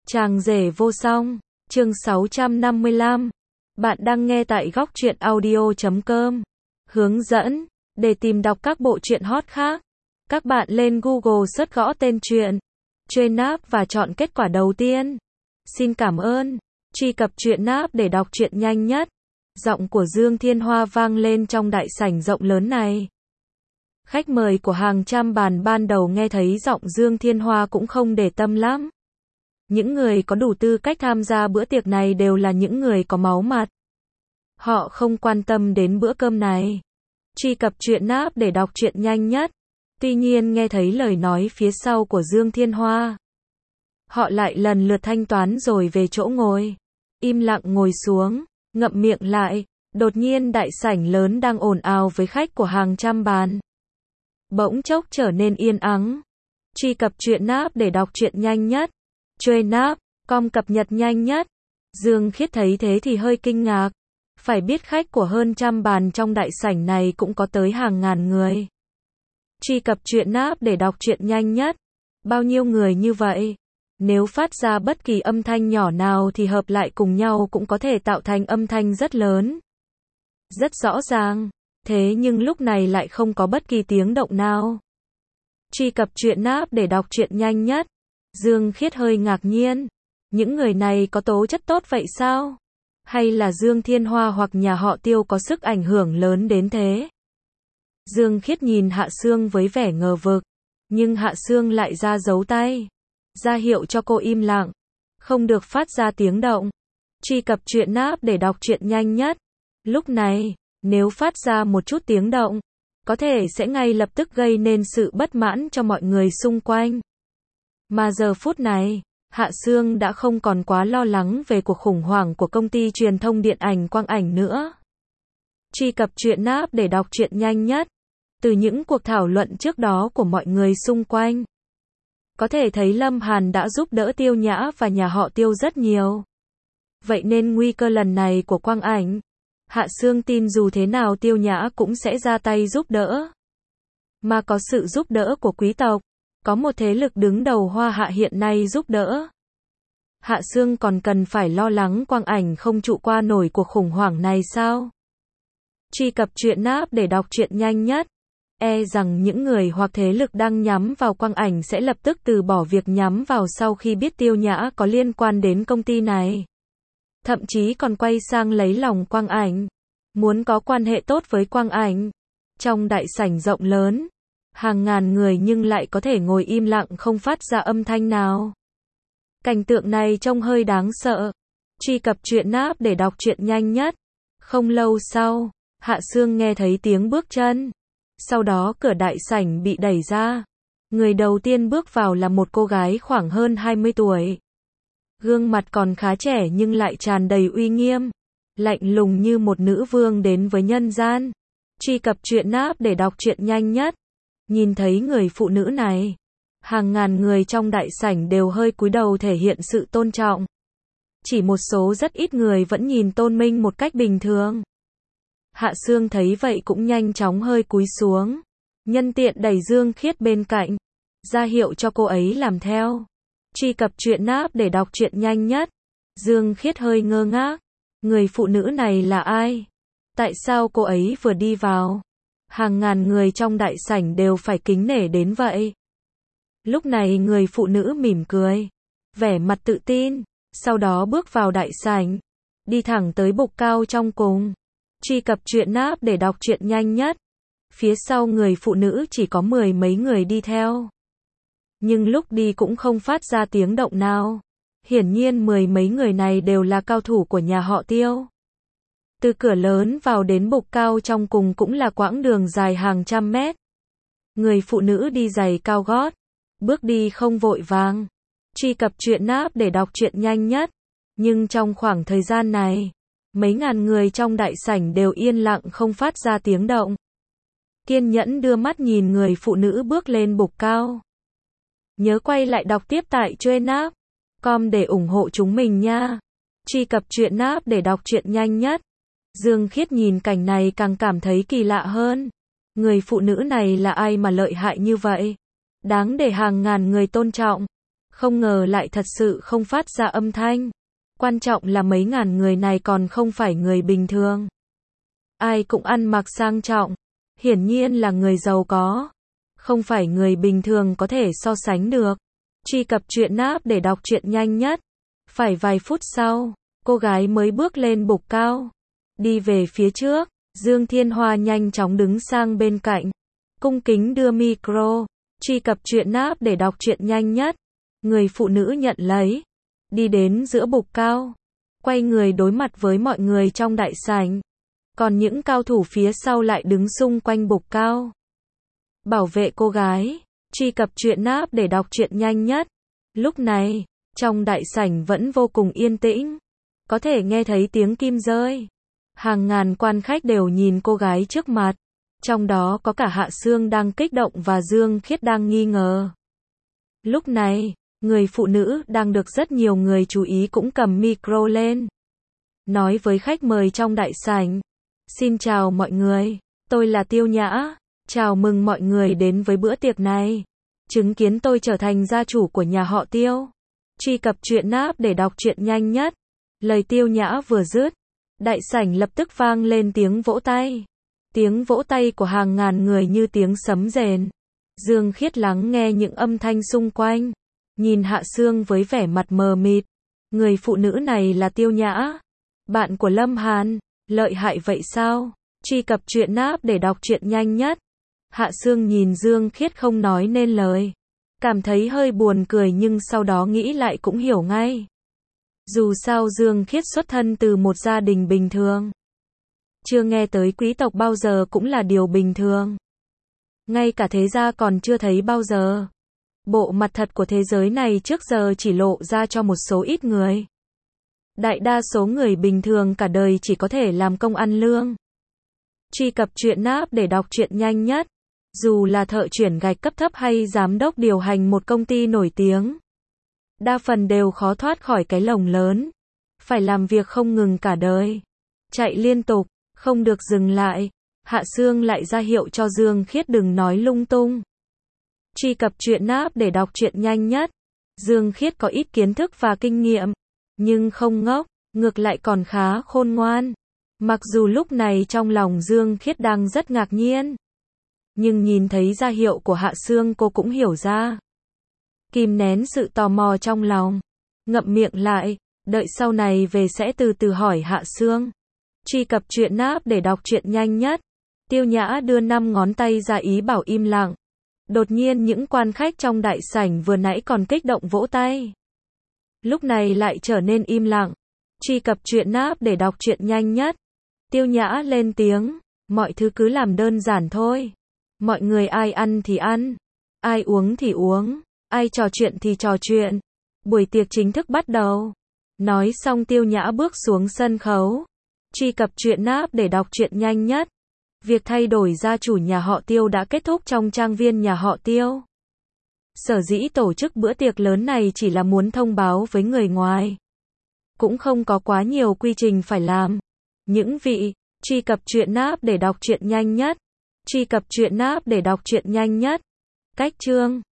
Chàng rể vô song, chương 655. Bạn đang nghe tại góc truyện audio.com. Hướng dẫn, để tìm đọc các bộ truyện hot khác, các bạn lên Google search gõ tên truyện, Truyện Náp và chọn kết quả đầu tiên. Xin cảm ơn. Truy cập Truyện Náp để đọc truyện nhanh nhất. Giọng của Dương Thiên Hoa vang lên trong đại sảnh rộng lớn này. Khách mời của hàng trăm bàn ban đầu nghe thấy giọng Dương Thiên Hoa cũng không để tâm lắm. Những người có đủ tư cách tham gia bữa tiệc này đều là những người có máu mặt. Họ không quan tâm đến bữa cơm này. Truy cập Truyện Náp để đọc truyện nhanh nhất. Tuy nhiên nghe thấy lời nói phía sau của Dương Thiên Hoa, họ lại lần lượt thanh toán rồi về chỗ ngồi. Im lặng ngồi xuống, ngậm miệng lại. Đột nhiên đại sảnh lớn đang ồn ào với khách của hàng trăm bàn, bỗng chốc trở nên yên ắng. Truy cập Truyện Náp để đọc truyện nhanh nhất. Truyện Náp.com cập nhật nhanh nhất. Dương Khiết thấy thế thì hơi kinh ngạc. Phải biết khách của hơn trăm bàn trong đại sảnh này cũng có tới hàng ngàn người. Truy cập Truyện Náp để đọc truyện nhanh nhất. Bao nhiêu người như vậy? Nếu phát ra bất kỳ âm thanh nhỏ nào thì hợp lại cùng nhau cũng có thể tạo thành âm thanh rất lớn. Rất rõ ràng. Thế nhưng lúc này lại không có bất kỳ tiếng động nào. Truy cập Truyện Náp để đọc truyện nhanh nhất. Dương Khiết hơi ngạc nhiên. Những người này có tố chất tốt vậy sao? Hay là Dương Thiên Hoa hoặc nhà họ Tiêu có sức ảnh hưởng lớn đến thế? Dương Khiết nhìn Hạ Sương với vẻ ngờ vực. Nhưng Hạ Sương lại ra dấu tay, ra hiệu cho cô im lặng, không được phát ra tiếng động. Truy cập Truyện Náp để đọc truyện nhanh nhất. Lúc này, nếu phát ra một chút tiếng động, có thể sẽ ngay lập tức gây nên sự bất mãn cho mọi người xung quanh. Mà giờ phút này, Hạ Sương đã không còn quá lo lắng về cuộc khủng hoảng của công ty truyền thông điện ảnh Quang Ảnh nữa. Truy cập Truyện Náp để đọc truyện nhanh nhất. Từ những cuộc thảo luận trước đó của mọi người xung quanh, có thể thấy Lâm Hàn đã giúp đỡ Tiêu Nhã và nhà họ Tiêu rất nhiều. Vậy nên nguy cơ lần này của Quang Ảnh, Hạ Sương tin dù thế nào Tiêu Nhã cũng sẽ ra tay giúp đỡ. Mà có sự giúp đỡ của quý tộc, có một thế lực đứng đầu Hoa Hạ hiện nay giúp đỡ, Hạ Sương còn cần phải lo lắng Quang Ảnh không trụ qua nổi cuộc khủng hoảng này sao? Truy cập Truyện Náp để đọc truyện nhanh nhất. E rằng những người hoặc thế lực đang nhắm vào Quang Ảnh sẽ lập tức từ bỏ việc nhắm vào sau khi biết Tiêu Nhã có liên quan đến công ty này. Thậm chí còn quay sang lấy lòng Quang Ảnh, muốn có quan hệ tốt với Quang Ảnh. Trong đại sảnh rộng lớn, hàng ngàn người nhưng lại có thể ngồi im lặng không phát ra âm thanh nào. Cảnh tượng này trông hơi đáng sợ. Truy cập Truyện Náp để đọc truyện nhanh nhất. Không lâu sau, Hạ Sương nghe thấy tiếng bước chân. Sau đó cửa đại sảnh bị đẩy ra. Người đầu tiên bước vào là một cô gái khoảng hơn 20 tuổi. Gương mặt còn khá trẻ nhưng lại tràn đầy uy nghiêm, lạnh lùng như một nữ vương đến với nhân gian. Truy cập Truyện Náp để đọc truyện nhanh nhất. Nhìn thấy người phụ nữ này, hàng ngàn người trong đại sảnh đều hơi cúi đầu thể hiện sự tôn trọng. Chỉ một số rất ít người vẫn nhìn Tôn Minh một cách bình thường. Hạ Sương thấy vậy cũng nhanh chóng hơi cúi xuống, nhân tiện đẩy Dương Khiết bên cạnh, ra hiệu cho cô ấy làm theo. Truy cập Truyện Náp để đọc truyện nhanh nhất. Dương Khiết hơi ngơ ngác. Người phụ nữ này là ai? Tại sao cô ấy vừa đi vào, hàng ngàn người trong đại sảnh đều phải kính nể đến vậy? Lúc này người phụ nữ mỉm cười, vẻ mặt tự tin, sau đó bước vào đại sảnh, đi thẳng tới bục cao trong cùng. Truy cập Truyện Náp để đọc truyện nhanh nhất. Phía sau người phụ nữ chỉ có 10 mấy người đi theo. Nhưng lúc đi cũng không phát ra tiếng động nào. Hiển nhiên 10 mấy người này đều là cao thủ của nhà họ Tiêu. Từ cửa lớn vào đến bục cao trong cùng cũng là quãng đường dài hàng trăm mét. Người phụ nữ đi giày cao gót, bước đi không vội vàng. Truy cập Truyện Náp để đọc truyện nhanh nhất. Nhưng trong khoảng thời gian này, mấy ngàn người trong đại sảnh đều yên lặng không phát ra tiếng động. Kiên nhẫn đưa mắt nhìn người phụ nữ bước lên bục cao. Nhớ quay lại đọc tiếp tại Truyện Náp.com để ủng hộ chúng mình nha. Truy cập Truyện Náp để đọc truyện nhanh nhất. Dương Khiết nhìn cảnh này càng cảm thấy kỳ lạ hơn. Người phụ nữ này là ai mà lợi hại như vậy? Đáng để hàng ngàn người tôn trọng. Không ngờ lại thật sự không phát ra âm thanh. Quan trọng là mấy ngàn người này còn không phải người bình thường. Ai cũng ăn mặc sang trọng. Hiển nhiên là người giàu có. Không phải người bình thường có thể so sánh được. Truy cập truyện app để đọc truyện nhanh nhất. Phải vài phút sau, cô gái mới bước lên bục cao. Đi về phía trước, Dương Thiên Hoa nhanh chóng đứng sang bên cạnh. Cung kính đưa micro. Truy cập truyện app để đọc truyện nhanh nhất. Người phụ nữ nhận lấy. Đi đến giữa bục cao. Quay người đối mặt với mọi người trong đại sảnh. Còn những cao thủ phía sau lại đứng xung quanh bục cao. Bảo vệ cô gái. Truy cập truyện app để đọc truyện nhanh nhất. Lúc này, trong đại sảnh vẫn vô cùng yên tĩnh. Có thể nghe thấy tiếng kim rơi. Hàng ngàn quan khách đều nhìn cô gái trước mặt. Trong đó có cả Hạ Sương đang kích động và Dương Khiết đang nghi ngờ. Lúc này, người phụ nữ đang được rất nhiều người chú ý cũng cầm micro lên. Nói với khách mời trong đại sảnh. Xin chào mọi người, tôi là Tiêu Nhã. Chào mừng mọi người đến với bữa tiệc này. Chứng kiến tôi trở thành gia chủ của nhà họ Tiêu. Truy cập truyện app để đọc truyện nhanh nhất. Lời Tiêu Nhã vừa dứt, đại sảnh lập tức vang lên tiếng vỗ tay. Tiếng vỗ tay của hàng ngàn người như tiếng sấm rền. Dương Khiết lắng nghe những âm thanh xung quanh. Nhìn Hạ Sương với vẻ mặt mờ mịt. Người phụ nữ này là Tiêu Nhã. Bạn của Lâm Hàn. Lợi hại vậy sao? Truy cập truyện app để đọc truyện nhanh nhất. Hạ Sương nhìn Dương Khiết không nói nên lời. Cảm thấy hơi buồn cười nhưng sau đó nghĩ lại cũng hiểu ngay. Dù sao Dương Khiết xuất thân từ một gia đình bình thường. Chưa nghe tới quý tộc bao giờ cũng là điều bình thường. Ngay cả thế gia còn chưa thấy bao giờ. Bộ mặt thật của thế giới này trước giờ chỉ lộ ra cho một số ít người. Đại đa số người bình thường cả đời chỉ có thể làm công ăn lương. Truy cập truyện app để đọc truyện nhanh nhất. Dù là thợ chuyển gạch cấp thấp hay giám đốc điều hành một công ty nổi tiếng. Đa phần đều khó thoát khỏi cái lồng lớn. Phải làm việc không ngừng cả đời. Chạy liên tục, không được dừng lại. Hạ Sương lại ra hiệu cho Dương Khiết đừng nói lung tung. Truy cập truyện app để đọc truyện nhanh nhất. Dương Khiết có ít kiến thức và kinh nghiệm. Nhưng không ngốc, ngược lại còn khá khôn ngoan. Mặc dù lúc này trong lòng Dương Khiết đang rất ngạc nhiên. Nhưng nhìn thấy ra hiệu của Hạ Sương cô cũng hiểu ra. Kìm nén sự tò mò trong lòng. Ngậm miệng lại, đợi sau này về sẽ từ từ hỏi Hạ Sương. Truy cập truyện app để đọc truyện nhanh nhất. Tiêu Nhã đưa 5 ngón tay ra ý bảo im lặng. Đột nhiên những quan khách trong đại sảnh vừa nãy còn kích động vỗ tay. Lúc này lại trở nên im lặng. Truy cập truyện app để đọc truyện nhanh nhất. Tiêu Nhã lên tiếng. Mọi thứ cứ làm đơn giản thôi. Mọi người ai ăn thì ăn. Ai uống thì uống. Ai trò chuyện thì trò chuyện. Buổi tiệc chính thức bắt đầu. Nói xong Tiêu Nhã bước xuống sân khấu. Truy cập truyện app để đọc truyện nhanh nhất. Việc thay đổi gia chủ nhà họ Tiêu đã kết thúc trong trang viên nhà họ Tiêu. Sở dĩ tổ chức bữa tiệc lớn này chỉ là muốn thông báo với người ngoài. Cũng không có quá nhiều quy trình phải làm. Những vị, truy cập truyện app để đọc truyện nhanh nhất. Truy cập truyện app để đọc truyện nhanh nhất. Cách chương